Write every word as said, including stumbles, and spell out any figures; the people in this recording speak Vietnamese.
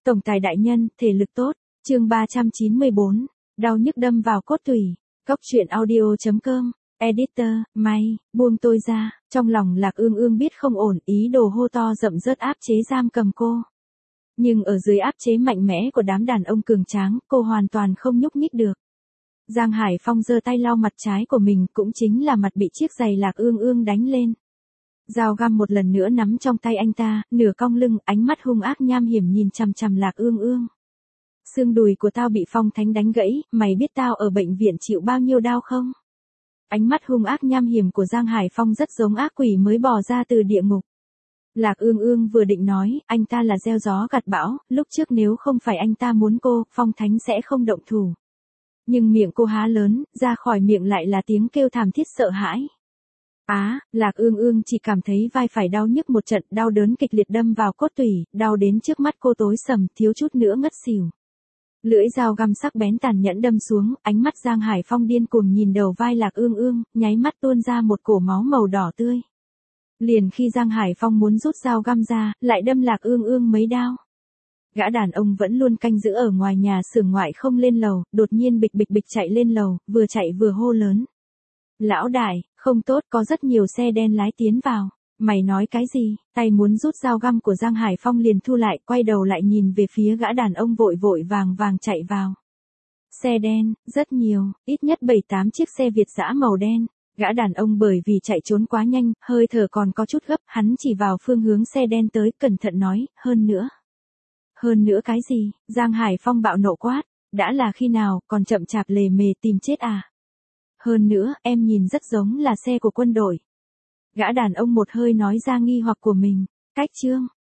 Tổng tài đại nhân, thể lực tốt. Chương ba trăm chín mươi bốn. Đau nhức đâm vào cốt tủy. Góc truyện audio chấm com. Editor, may, buông tôi ra. Trong lòng Lạc Ương Ương biết không ổn, ý đồ hô to rậm rớt áp chế giam cầm cô. Nhưng ở dưới áp chế mạnh mẽ của đám đàn ông cường tráng, cô hoàn toàn không nhúc nhích được. Giang Hải Phong giơ tay lau mặt trái của mình, cũng chính là mặt bị chiếc giày Lạc Ương Ương đánh lên. Dao găm một lần nữa nắm trong tay anh ta, nửa cong lưng, ánh mắt hung ác nham hiểm nhìn chằm chằm Lạc Ương Ương. Xương đùi của tao bị Phong Thánh đánh gãy, mày biết tao ở bệnh viện chịu bao nhiêu đau không? Ánh mắt hung ác nham hiểm của Giang Hải Phong rất giống ác quỷ mới bò ra từ địa ngục. Lạc Ương Ương vừa định nói, anh ta là gieo gió gặt bão, lúc trước nếu không phải anh ta muốn cô, Phong Thánh sẽ không động thủ. Nhưng miệng cô há lớn, ra khỏi miệng lại là tiếng kêu thảm thiết sợ hãi. Á, à, Lạc Ương Ương chỉ cảm thấy vai phải đau nhức một trận, đau đớn kịch liệt đâm vào cốt tủy, đau đến trước mắt cô tối sầm, thiếu chút nữa ngất xỉu. Lưỡi dao găm sắc bén tàn nhẫn đâm xuống, ánh mắt Giang Hải Phong điên cuồng nhìn đầu vai Lạc Ương Ương, nháy mắt tuôn ra một cổ máu màu đỏ tươi. Liền khi Giang Hải Phong muốn rút dao găm ra, lại đâm Lạc Ương Ương mấy đao. Gã đàn ông vẫn luôn canh giữ ở ngoài nhà xưởng ngoại không lên lầu, đột nhiên bịch bịch bịch chạy lên lầu, vừa chạy vừa hô lớn. Lão đại, không tốt, có rất nhiều xe đen lái tiến vào. Mày nói cái gì? Tay muốn rút dao găm của Giang Hải Phong liền thu lại, quay đầu lại nhìn về phía gã đàn ông vội vội vàng vàng chạy vào. Xe đen, rất nhiều, ít nhất bảy tám chiếc xe Việt dã màu đen. Gã đàn ông bởi vì chạy trốn quá nhanh, hơi thở còn có chút gấp, hắn chỉ vào phương hướng xe đen tới, cẩn thận nói, hơn nữa. Hơn nữa cái gì? Giang Hải Phong bạo nộ quát, đã là khi nào, còn chậm chạp lề mề tìm chết à? Hơn nữa, em nhìn rất giống là xe của quân đội. Gã đàn ông một hơi nói ra nghi hoặc của mình. Cách chương,